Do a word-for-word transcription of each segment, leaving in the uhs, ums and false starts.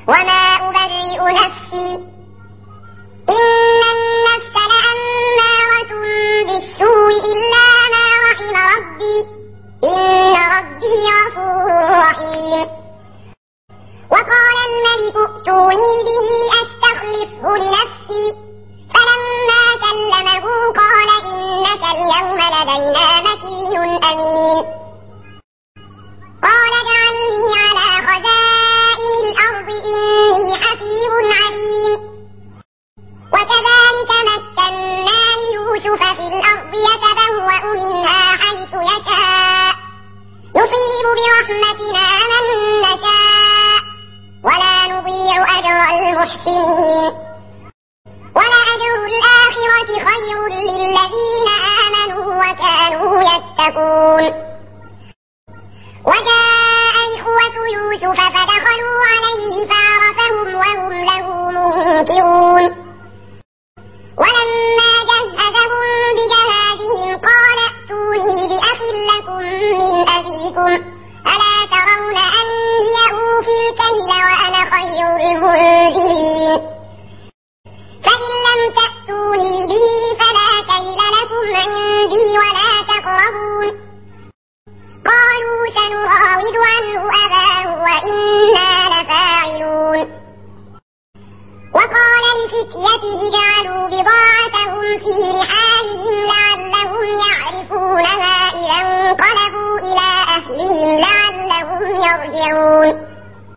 وما أبرئ نفسي إن النفس لأمارة بالسوء إلا ما رحم ربي إن ربي غفور رحيم. وقال الملك ائتوني به أستخلصه لنفسي فلما كلمه قال إنك اليوم لدينا مكين أمين. قال اجعلني على خزائن الأرض إني حفيظ عليم. وكذلك مكنا ليوسف في الأرض يتبوأ منها حيث يشاء نصيب برحمتنا من نشاء ولا نضيع أجر المحسنين. ولأجر الآخرة خير للذين آمنوا وكانوا يتقون. وجاء إخوة يوسف فدخلوا عليه فعرفهم وهم له منكرون. ولما جهزهم بجهازهم قال ائتوني بأخ لكم من أبيكم ألا ترون أني أوفي الكيل وأنا خير المنزلين. فإن لم تأتوني به فلا كيل لكم عندي ولا تقربون. قالوا سنراود عنه أباه وإنا لفاعلون. وقال لفتيته اجعلوا بضاعتهم في رحالهم لعلهم يعرفونها إذا انقلبوا إلى أهلهم لعلهم يرجعون.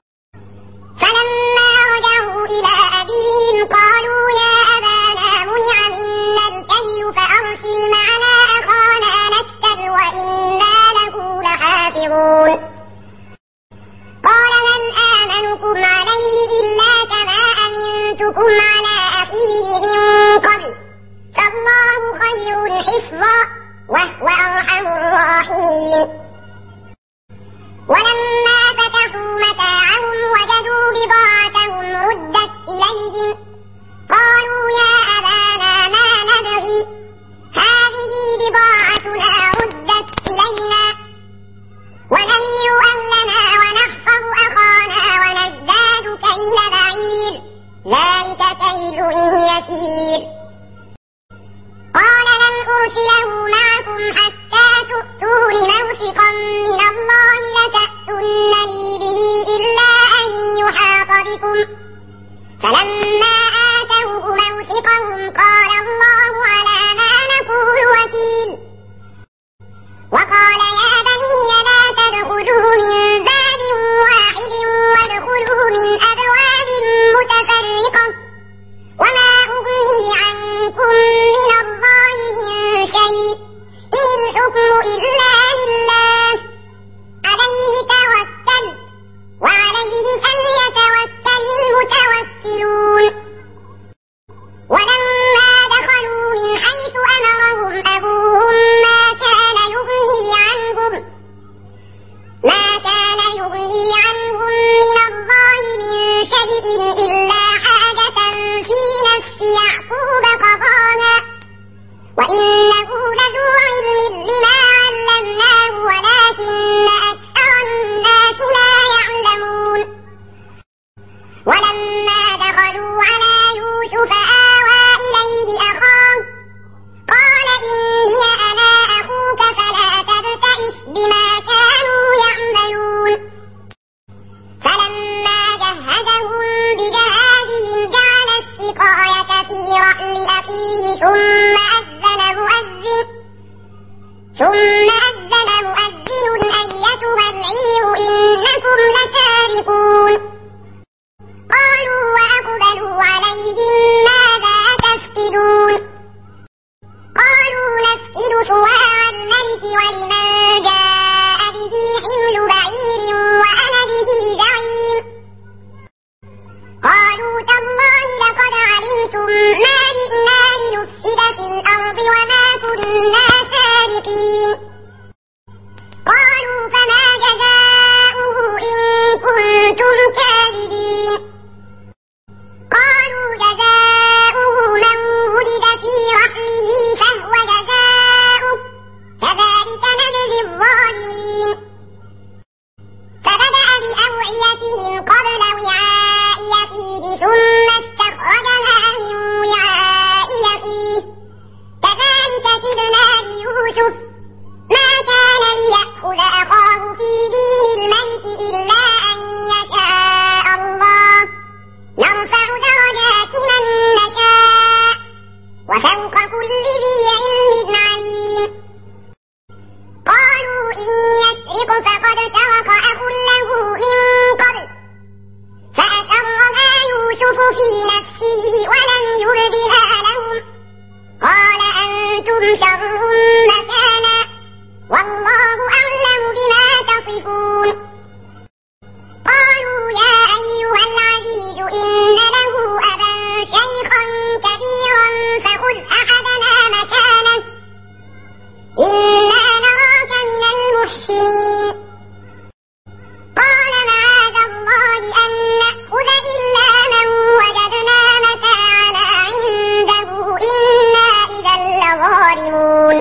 فلما رجعوا إلى أبيهم قالوا يا أبانا منع منا الكيل فأرسل معنا أخانا نكتل وإنا له لحافظون. قال هل آمنكم عليه إلا كما أمنتكم على أخيه من قبل فالله خير حفظا وهو أرحم الراحمين. ولما فتحوا متاعهم وجدوا بضاعتهم ردت إليهم قالوا يا أبانا ما نبغي هذه بضاعتنا ردت إلينا ونمير أهلنا ونحفظ أخانا ونزداد كيل بعير ذلك في نفسه ولم يبدها لهم قال أنتم شر مكانا والله أعلم بما تصفون قالوا يا أيها العزيز إن له أبا شيخا كبيرا فخذ أحدنا مكانه إنا نراك من المحسنين قال معاذ الله أن نأخذ إلا من وجدنا متاعنا عنده إنا إذا لظالمون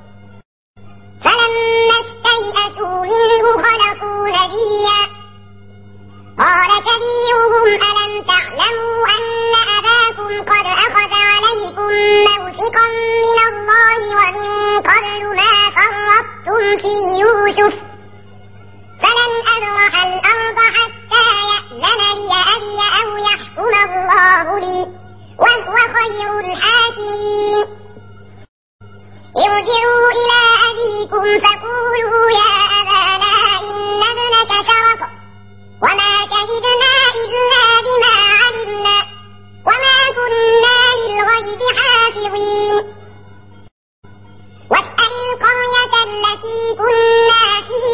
فلما استيئسوا منه خلصوا نبيا قال كبيرهم ألم تعلموا أن أباكم قد أخذ عليكم موثقا من الله ومن قبل ما فرطتم في يوسف فلن أبرح الأرض حتى يأذن لي أبي أو يحكم الله لي وهو خير الحاكمين ارجعوا إلى أبيكم فقولوا يا أبانا إن ابنك سرق وما شهدنا إلا بما علمنا وما كنا للغيب حافظين واسأل القرية التي كنا فيها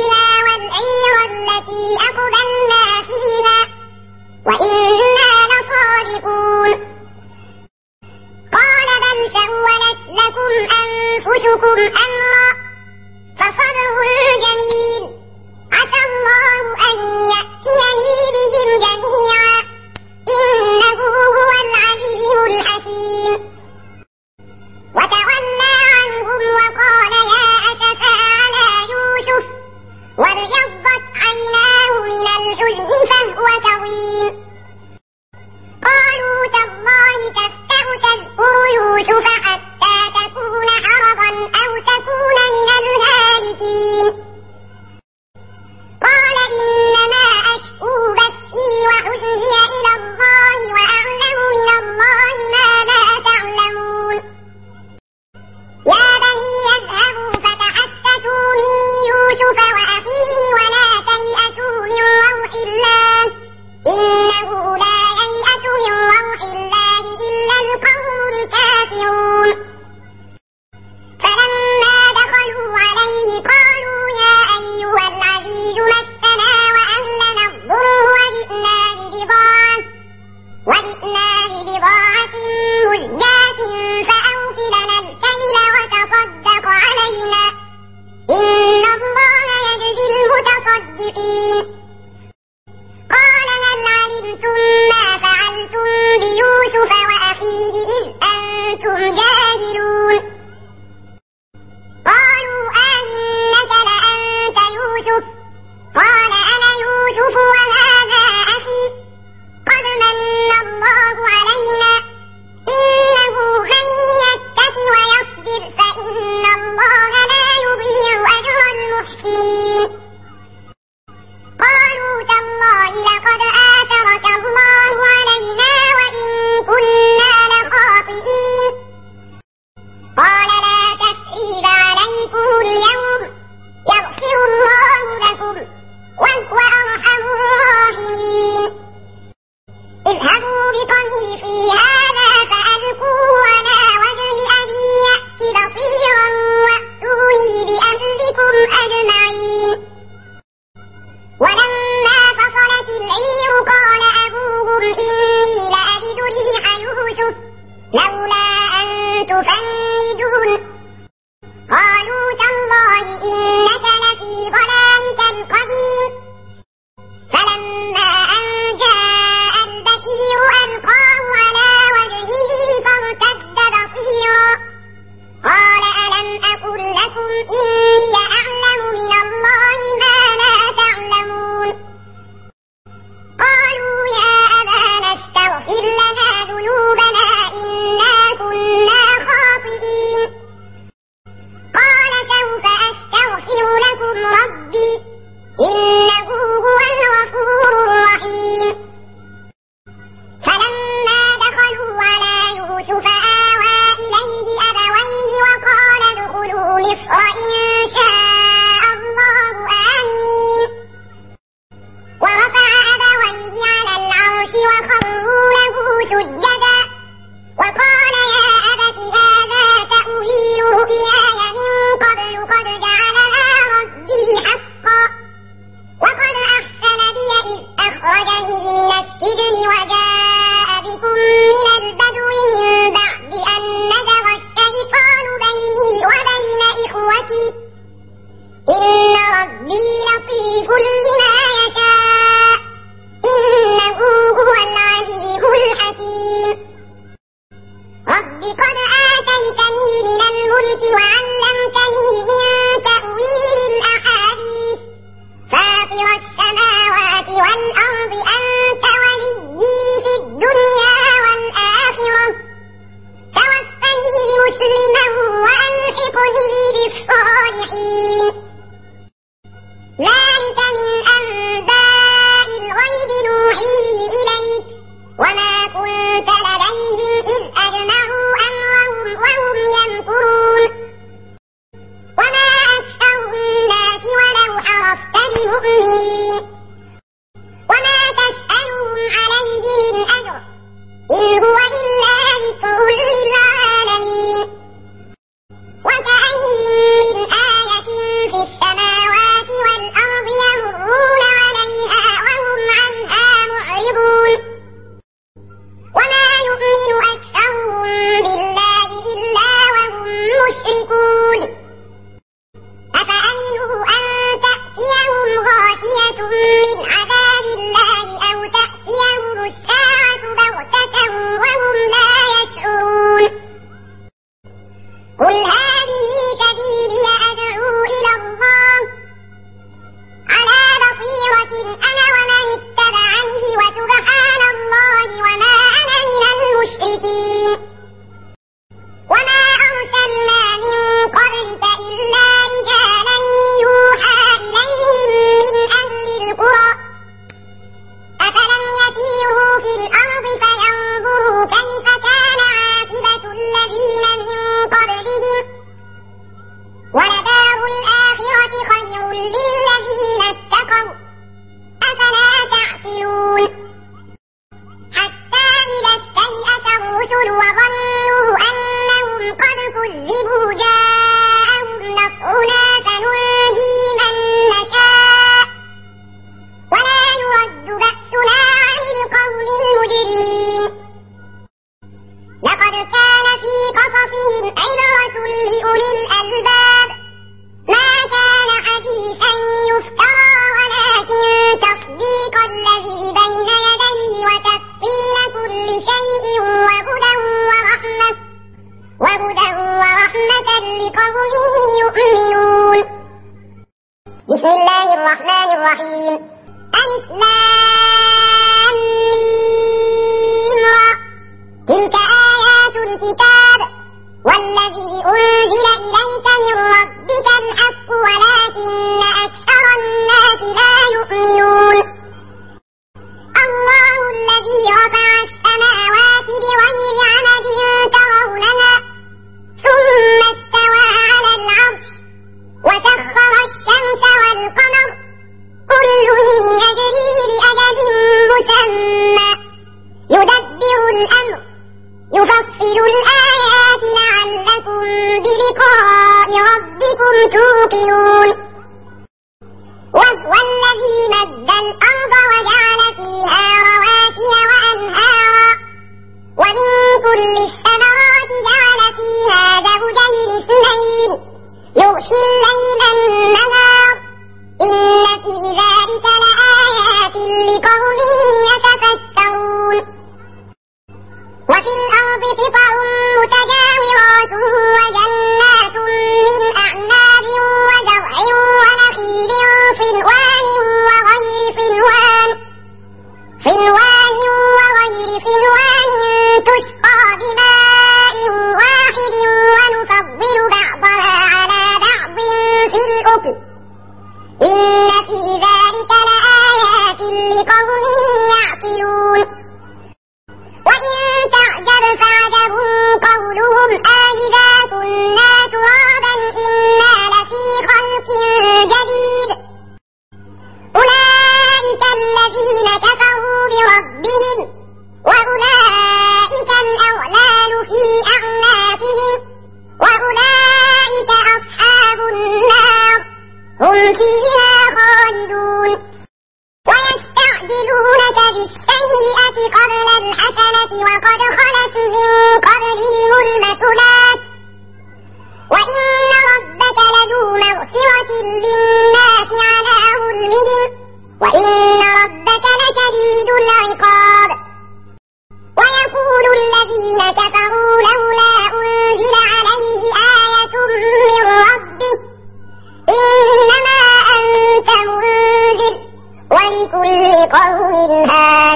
وقد خلت من قبلهم المثلات وإن ربك لذو مغفرة للناس على ظلمهم وإن ربك لشديد العقاب ويقول الذين كفروا لولا أنزل عليه آية من ربه إنما أنت منذر ولكل قوم هاد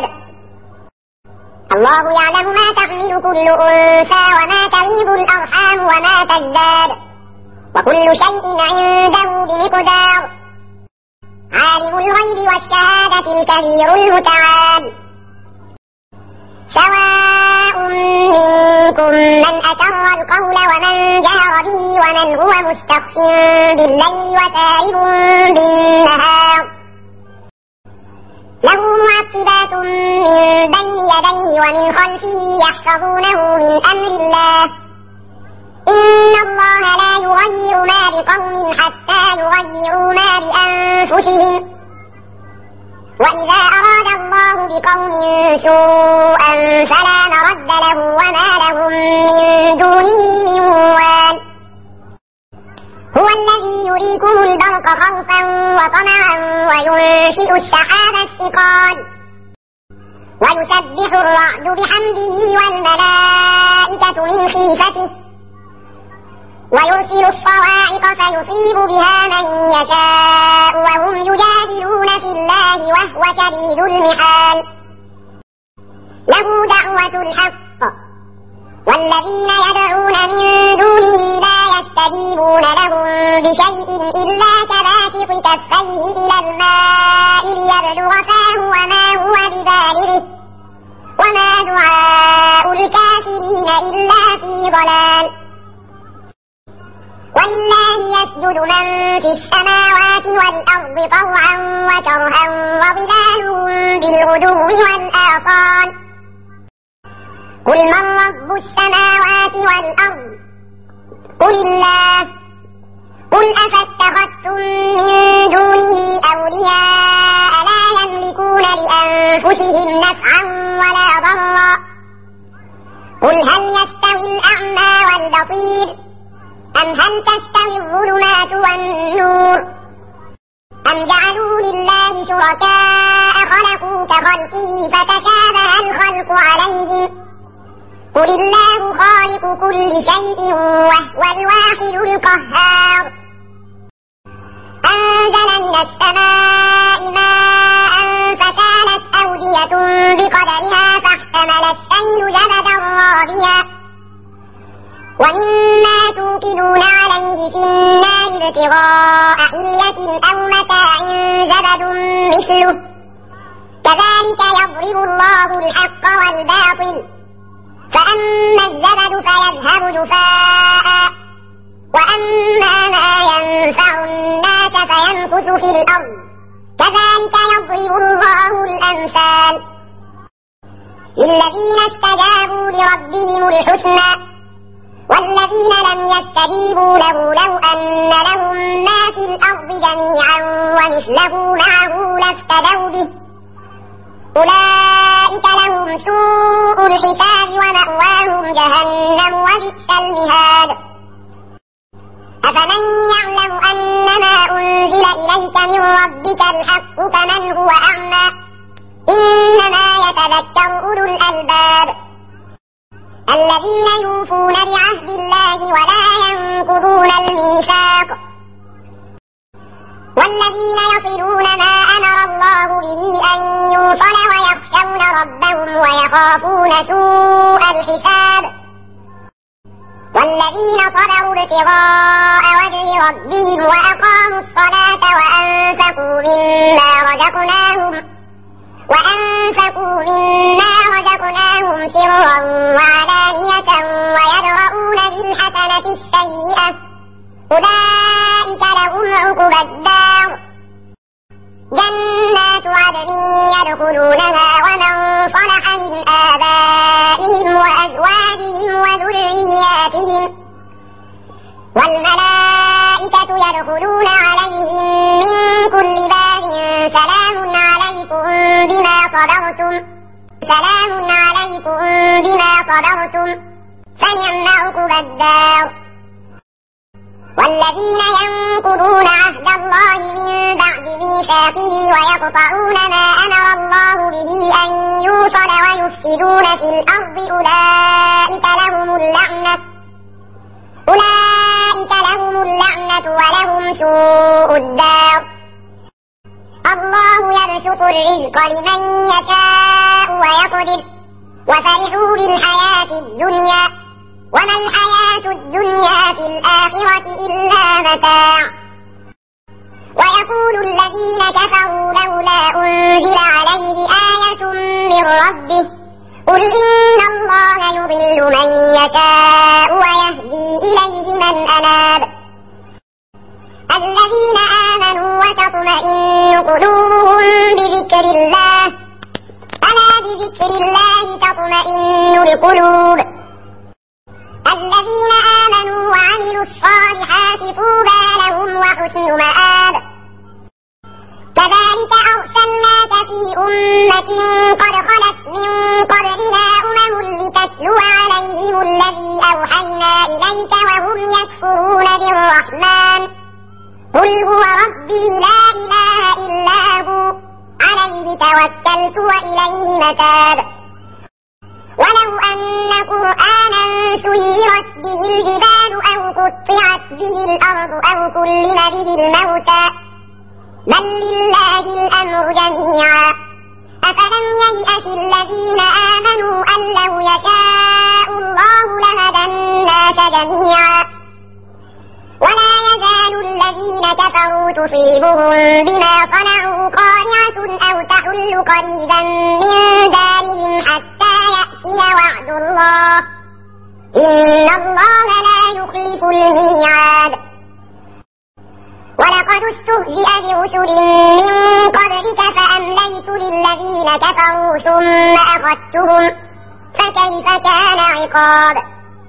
الله يعلم ما تحمل كل أنثى وما تغيب الأرحام وما تزداد وكل شيء عنده بمقدار عالم الغيب والشهادة الكبير المتعال سواء منكم من أسر القول ومن جهر به ومن هو مستخف بالليل وسارب بالنهار له معقبات من بين يديه ومن خلفه يحفظونه من أمر الله إن الله لا يغير ما بقوم حتى يغيروا ما بأنفسهم وإذا أراد الله بقوم سوءا فلا مرد له وما لهم من دونه من وال هو الذي يريكم البرق خوفا وطمعا وينشئ السحاب الثقال ويسبح الرعد بحمده والملائكة من خيفته ويرسل الصواعق فيصيب بها من يشاء وهم يجادلون في الله وهو شديد المحال له دعوة الحق والذين يدعون من دونه لا يستجيبون لهم بشيء إلا كباسط كفيه إلى الماء ليبلغ فاه وما هو ببالغه وما دعاء الكافرين إلا في ضلال ولله يسجد من في السماوات والأرض طوعا وكرها وظلالهم بالغدو والآصال قل من رب السماوات والأرض قل الله قل أفاتخذتم من دونه أولياء لا يملكون لأنفسهم نفعا ولا ضرا قل هل يستوي الأعمى والبصير أم هل تستوي الظلمات والنور أم جعلوا لله شركاء خلقوا كخلقه فتشابه الخلق عليهم قل الله خالق كل شيء وهو الواحد القهار أنزل من السماء ماء فكانت أودية بقدرها فاحتمل السيل زبدا رابيا ومما توقدون عليه في النار ابتغاء حلية أو متاع زبد مثله كذلك يضرب الله الحق والباطل فأما الزبد فيذهب جفاء وأما ما ينفع الناس فيمكث في الأرض كذلك يضرب الله الأمثال للذين استجابوا لربهم الحسنى والذين لم يستجيبوا له لو أن لهم ما في الأرض جميعا ومثله معه لافتدوا به أولئك لهم سوء الحساب ومأواهم جهنم وبئس المهاد أفمن يعلم أنما أنزل إليك من ربك الحق كمن هو أعمى إنما يتذكر أولو الألباب الذين يوفون بعهد الله ولا ينقضون الميثاق والذين يصلون ما أمر الله به أن يوصل ويخشون ربهم ويخافون سوء الحساب والذين صبروا ابتغاء وجه ربهم وأقاموا الصلاة وأنفقوا مما رزقناهم وأنفقوا مما رزقناهم سرا وعلانية ويدرؤون بالحسنة السيئة أولئك لهم عقبى الدار جنات عدن يدخلونها ومن صلح من آبائهم وأزواجهم وذرياتهم والملائكة يدخلون عليهم من كل باب سلام عليكم بما صبرتم سلام عليكم بكم بما صبرتم فنعم عقبى الدار. والذين ينقضون عهد الله من بعد ميثاقه ويقطعون ما أمر الله به أن يوصل ويفسدون في الأرض أولئك لهم اللعنة أولئك لهم اللعنة ولهم سوء الدار. الله يبسط الرزق لمن يشاء ويقدر وفرحوا بالحياة الدنيا وما الحياة الدنيا في الآخرة إلا متاع. ويقول الذين كفروا لولا أنزل عليه آية من ربه قل إن الله يضل من يشاء ويهدي إليه من أناب. الذين آمنوا وتطمئن قلوبهم بذكر الله ألا بذكر الله تطمئن القلوب. الذين آمنوا وعملوا الصالحات طوبى لهم وحسن مآب. كذلك أرسلناك في أمة قد خلت من قبلها أمم لتتلو عليهم الذي أوحينا إليك وهم يكفرون بالرحمن قل هو ربي لا إله إلا هو عليه توكلت وإليه متاب. ولو أن قرآنا سيرت به الجبال أو قطعت به الأرض أو كلم به الموتى بل لله الأمر جميعا. أفلم ييأس الذين آمنوا أن لو يشاء الله لهدى الناس جميعا. ولا يزال الذين كفروا تصيبهم بما صنعوا قارعة أو تحل قريبا من دارهم حتى يأتي وعد الله إن الله لا يخلف الميعاد. ولقد استهزئ برسل من قبلك فأمليت للذين كفروا ثم أخذتهم فكيف كان عقاب.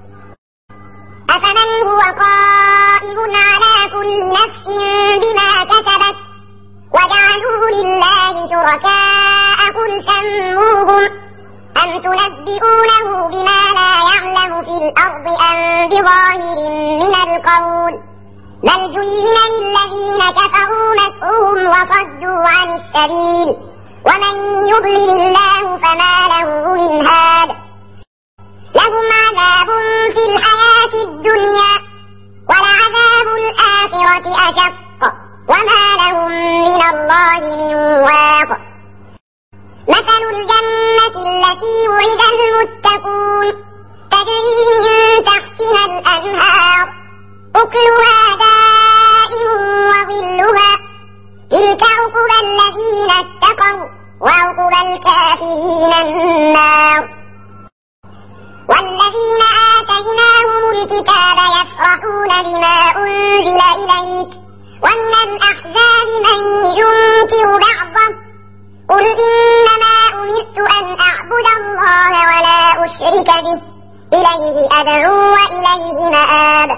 أفمن هو قائم على كل نفس بما كسبت وجعلوا لله شركاء قل سموهم أم تنبئونه بما لا يعلم في الأرض أم بظاهر من القول بل زين للذين كفروا مكرهم وصدوا عن السبيل ومن يضلل الله فما له من هاد. لهم عذاب في الحياة الدنيا ولعذاب الآخرة أشق وما لهم من الله من واق. مثل الجنة التي وعد المتقون تجري من تحتها الأنهار أكلها دائم وظلها تلك عقبى الذين اتقوا وعقبى الكافرين النار. والذين آتيناهم الكتاب يفرحون بما أنزل إليك ومن الأحزاب من ينكر بعضه قل إنما أمرت أن أعبد الله ولا أشرك به إليه أدعو وإليه مآب.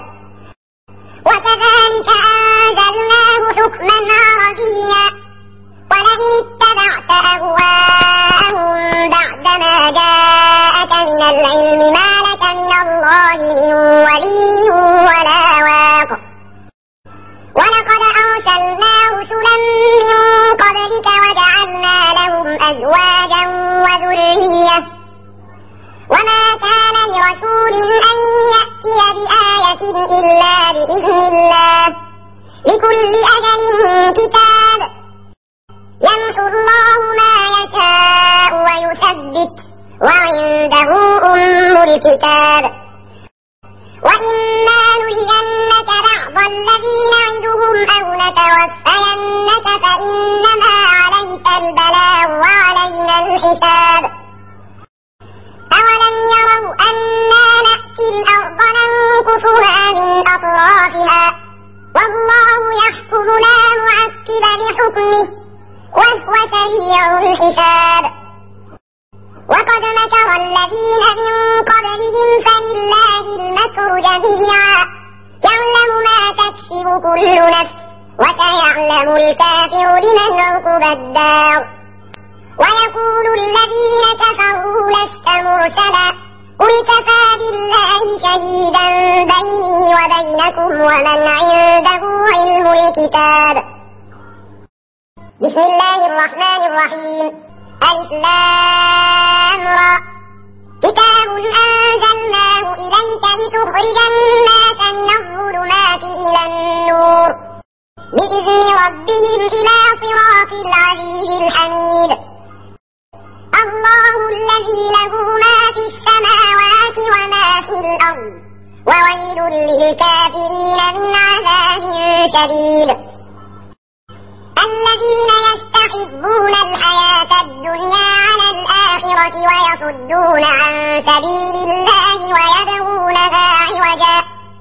وكذلك أنزلناه حكما عربيا ولئن اتبعت أهواءهم بعدما جاءك من العلم ما لك من الله من ولي ولا واق. ولقد أرسلنا رسلا من قبلك وجعلنا لهم أزواجا وذرية وما كان لرسول أن يأتي بآية إلا بإذن الله لكل أجل كتاب يمحو الله ما يشاء ويثبت وعنده أم الكتاب. وإما نرينك بعض الذي نعدهم أو نتوفينك فإنما عليك البلاغ وعلينا الحساب. أولم يروا أنا نأتي الأرض ننقصها من أطرافها والله يحكم لا معقب لحكمه وهو سريع الحساب. وقد مكر الذين من قبلهم فلله المكر جميعا يعلم ما تكسب كل نفس وسيعلم الكافر لمن عقبى الدار. ويقول الذين كفروا لست مرسلا الكتاب. بسم الله الرحمن الرحيم. ألف لام را. كتاب أنزلناه إليك لتخرج الناس من الظلمات إلى النور بإذن ربهم إلى صراط العزيز الحميد. الله الذي له ما في السماوات وما في الأرض وويل للكافرين من عذاب شديد. الذين يستحبون الحياة الدنيا على الآخرة ويصدون عن سبيل الله ويبغونها عوجا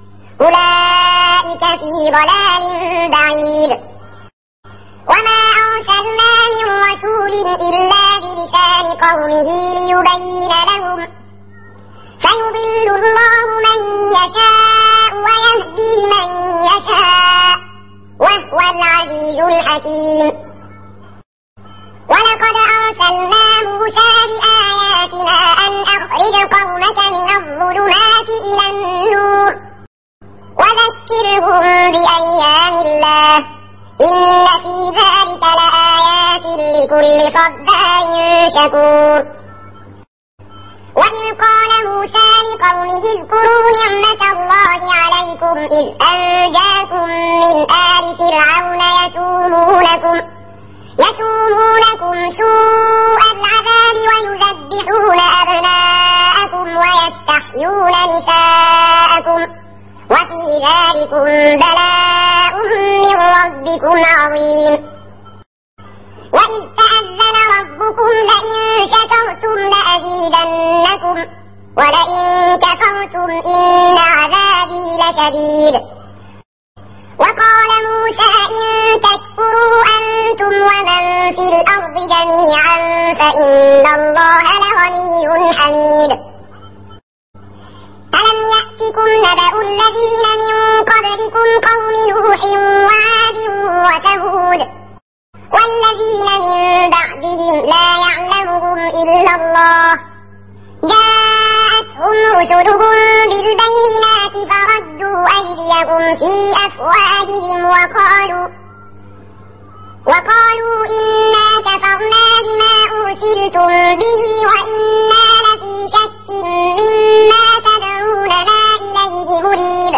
أولئك في ضلال بعيد. وما أرسلنا من رسول إلا بلسان قومه ليبين لهم فيضل الله من يشاء ويهدي من يشاء وهو العزيز الحكيم. ولقد أرسلنا موسى بآياتنا أن أخرج قومك من الظلمات إلى النور وذكرهم بأيام الله إن في ذلك لآيات لكل صبار شكور. وإذ قال موسى لقومه اذكروا نعمة الله عليكم إذ أنجاكم من آل فرعون يسومونكم يسومونكم سوء العذاب ويذبحون أبناءكم ويستحيون نساءكم وفي ذلكم بلاء من ربكم عظيم. وإذ تأذن ربكم لئن شكرتم لأزيدنكم ولئن كفرتم إن عذابي لشديد. وقال موسى إن تكفروا أنتم ومن في الأرض جميعا فإن الله لغني حميد. ألم يأتكم نبأ الذين من قبلكم قوم نوح وعاد وثمود والذين من بعدهم لا يعلمهم إلا الله جاءتهم رسلهم بالبينات فردوا أيديهم في أفواههم وقالوا وقالوا إنا كفرنا بما أرسلتم به وإنا لفي شك مما تدعوننا إليه مريب.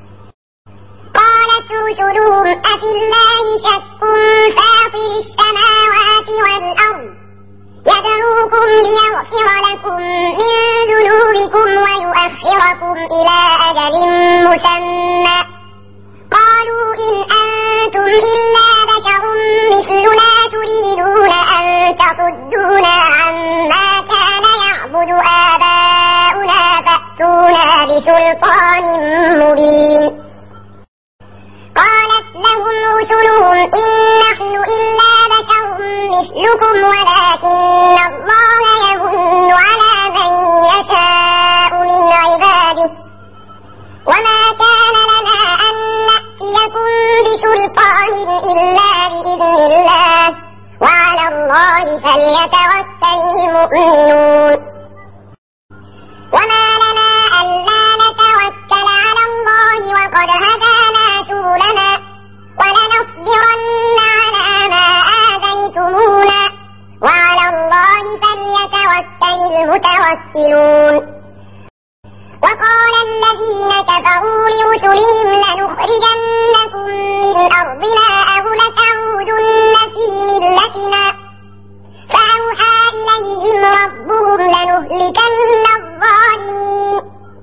قالت رسلهم أفي الله شك فاطر السماوات والأرض يدعوكم ليغفر لكم من ذنوبكم ويؤخركم إلى أجل مسمى قالوا إن أنتم إلا بشر مثلنا تريدون أن تصدونا عما كان يعبد آباؤنا فأتونا بسلطان مبين. قالت لهم رسلهم إن نحن إلا بشر مثلكم ولكن الله يمن على من يشاء من عباده وما كان لنا أن نأتيكم بسلطان إلا بإذن الله وعلى الله فليتوكل المؤمنون. وما لنا ألا نتوكل على الله وقد هدانا سبلنا ولنصبرن على ما آذيتمونا وعلى الله فليتوكل المتوكلون. وقال الذين كفروا لرسلهم لنخرجنكم من أرضنا أو لتعودن في ملتنا فأوحى إليهم ربهم لنهلكن الظالمين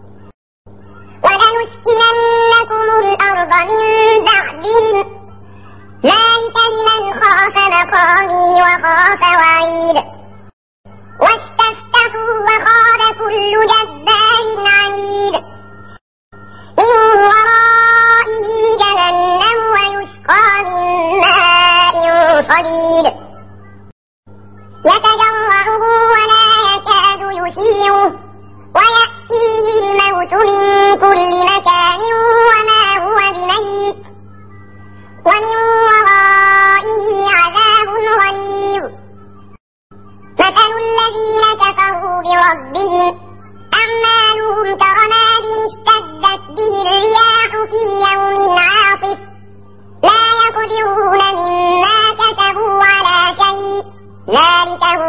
ولنسكننكم الأرض من بعدهم ذلك لمن خاف مقامي وخاف وعيد. واستفتحوا وخاب كل جبار عنيد من ورائه جهنم ويسقى من ماء صديد يتجرعه ولا يكاد يسيغه ويأتيه الموت من كل مكان وما هو بميت ومن ورائه عذاب غليظ. مثل الذين كفروا بربهم أعمالهم كرماد اشتدت به الرياح في يوم عاصف لا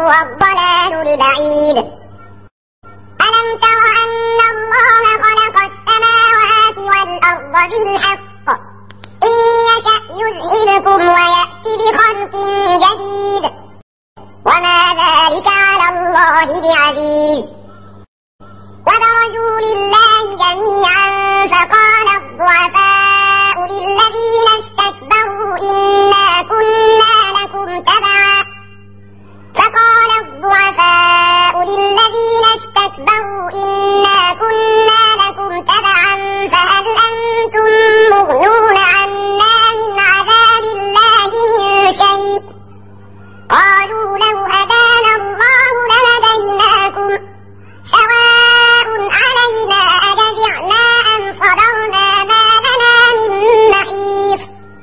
هو الضلال البعيد. ألم تر أن الله خلق السماوات والأرض بالحق إن يشأ يذهبكم ويأتي بخلق جديد وما ذلك على الله بعزيز. وبرزوا لله جميعا فقال الضعفاء للذين استكبروا إنا كنا لكم تبعا فقال الضعفاء للذين استكبروا إنا كنا لكم تبعا فهل أنتم مغنون عنا من عذاب الله من شيء قالوا لو هدانا الله لهديناكم سواء علينا أجزعنا أم صبرنا ما لنا من محيص.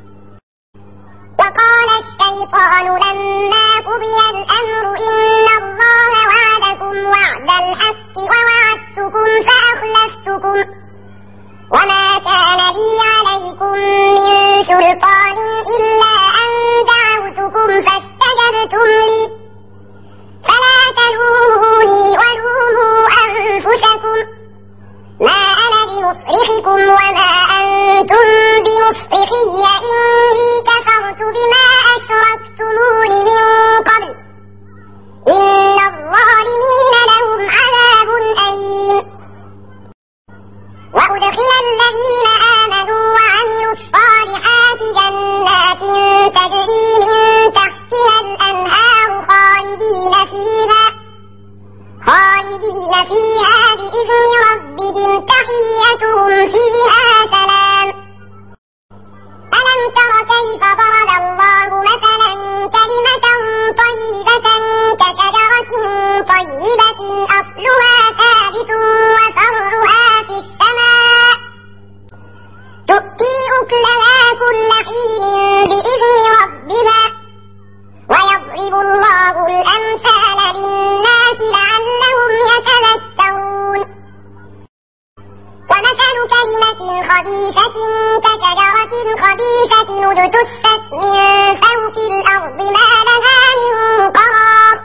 وقال الشيطان لما قضي الأمر إن الله وعدكم وعد الحق ووعدتكم فأخلفتكم وما كان لي عليكم من سلطان إلا أن دعوتكم فاستجبتم لي فلا تلوموني ولوموا أنفسكم ما أنا بمصرخكم وما أنتم بمصرخي إني كفرت بما أشركتمون من قبل إن الظالمين لهم عذاب أليم. وأدخل الذين آمنوا وعملوا الصالحات جنات تجري من تحتها الأنهار خالدين فيها خالدين فيها بإذن ربهم تحيتهم فيها سلام. ألم تر كيف ضرب الله مثلا كلمة طيبة كشجرة طيبة أصلها ثابت وفرعها في السماء تؤتي أكلها كل حين بإذن ربها ويضرب الله الأمثال للناس لعلهم يتذكرون. ومثل كلمة خبيثة كشجرة خبيثة اجتثت من فوق الأرض ما لها من قرار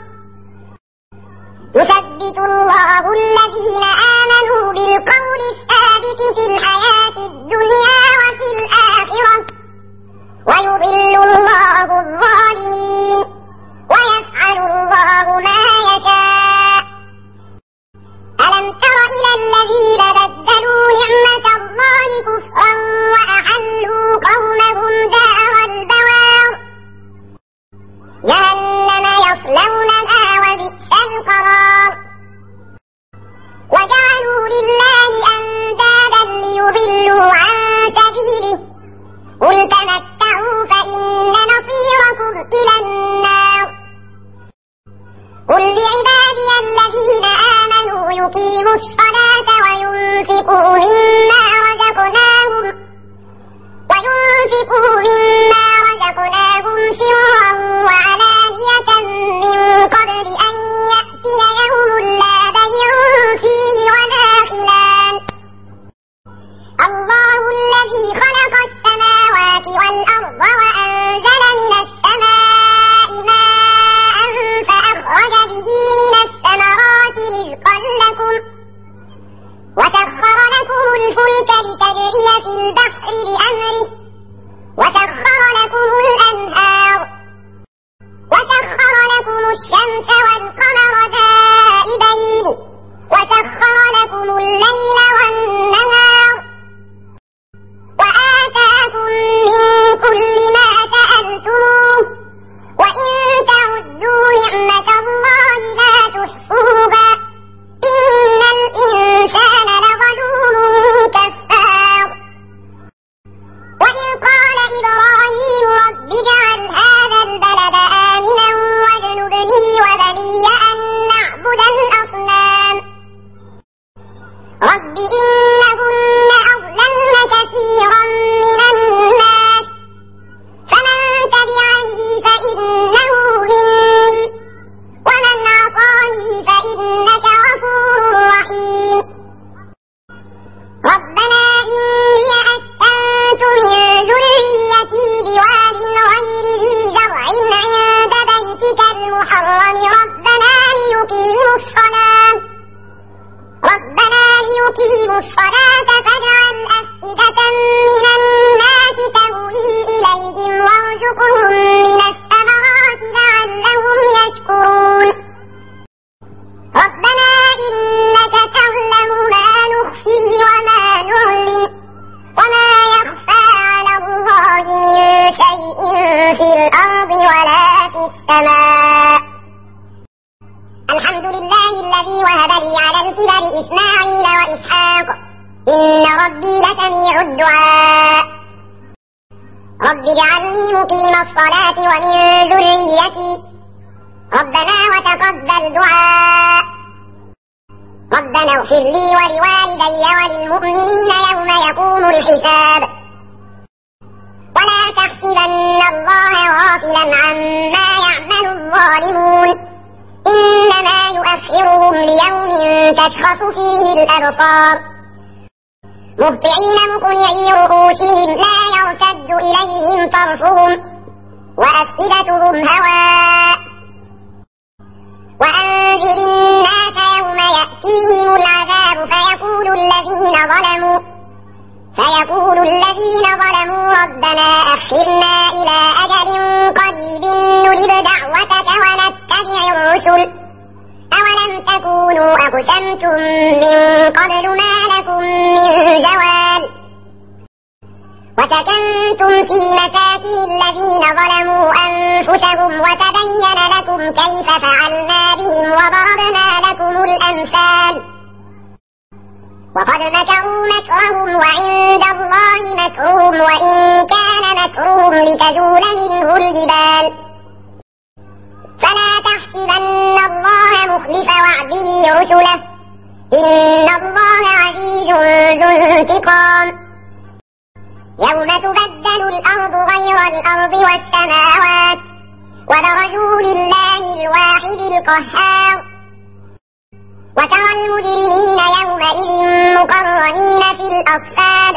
يثبت الله الذين آمنوا بالقول الثابت في الحياة الدنيا وفي الآخرة ويضل الله الظالمين ويفعل الله ما يشاء. ألم تر إلى الذين بدلوا نعمة الله كفرا وأحلوا قومهم دار البوار جهنم يصلونها وبئس القرار. وجعلوا لله أندادا ليضلوا عن سبيله قل تمتعوا فإن مصيركم إلى النار. قل لعبادي الذين آمنوا يقيموا الصلاة وينفقوا مما رزقناهم وينفقوا مما رزقناهم سرا وعلانية من قبل أن يأتي يوم لا بيع فيه ولا خلال. الله الذي خلق السماوات والأرض وأنزل من السماء ماء فأخرج به من الثمرات رزقا لكم وسخر لكم الفلك لتجري في البحر بأمره وسخر لكم الأنهار وسخر لكم الشمس والقمر دائبين وسخر لكم الليل والنهار وآتاكم من كل ما سألتموه وإن تعدوا نعمة الله لا تحصوها إن الإنسان لظلوم كفار. وإذ قال إبراهيم رب اجعل هذا البلد آمنا واجنبني وبني أن الكبر إسماعيل وإسحاق إن ربي لسميع الدعاء رب اجعلني مقيم الصلاة ومن ذريتي ربنا وتقبل دعاء ربنا اغفر لي ولوالدي وللمؤمنين يوم يقوم الحساب ولا تحسبن الله غافلا عما يعمل الظالمون إنما يؤخرهم ليوم تشخص فيه الأبصار مهطعين مقنعي رؤوسهم لا يرتد إليهم طرفهم وأفئدتهم هواء وأنذر الناس يوم يأتيهم العذاب فيقول الذين ظلموا فيقول الذين ظلموا ربنا أخرنا إلى أجل قريب نجب دعوتك ونتبع الرسل أولم تكونوا أقسمتم من قبل ما لكم من زوال وسكنتم في مساكن الذين ظلموا أنفسهم وتبين لكم كيف فعلنا بهم وضربنا لكم الأمثال وقد مكروا مكرهم وعند الله مكرهم وإن كان مكرهم لتزول منه الجبال فلا تحسبن الله مخلف وعده رسله إن الله عزيز ذو انتقام يوم تبدل الأرض غير الأرض والسماوات وبرزوا لله الواحد القهار وترى المجرمين يومئذ مقرنين في الأصفاد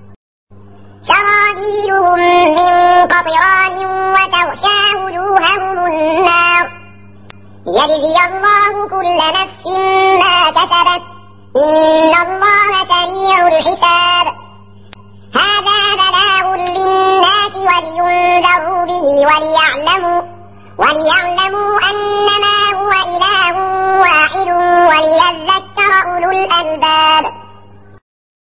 سرابيلهم من قطران وتغشى وجوههم النار ليجزي الله كل نفس ما كسبت إن الله سريع الحساب هذا بلاغ للناس ولينذروا به وليعلموا وليعلموا أنما هو إله واحد وليذكر أولو الألباب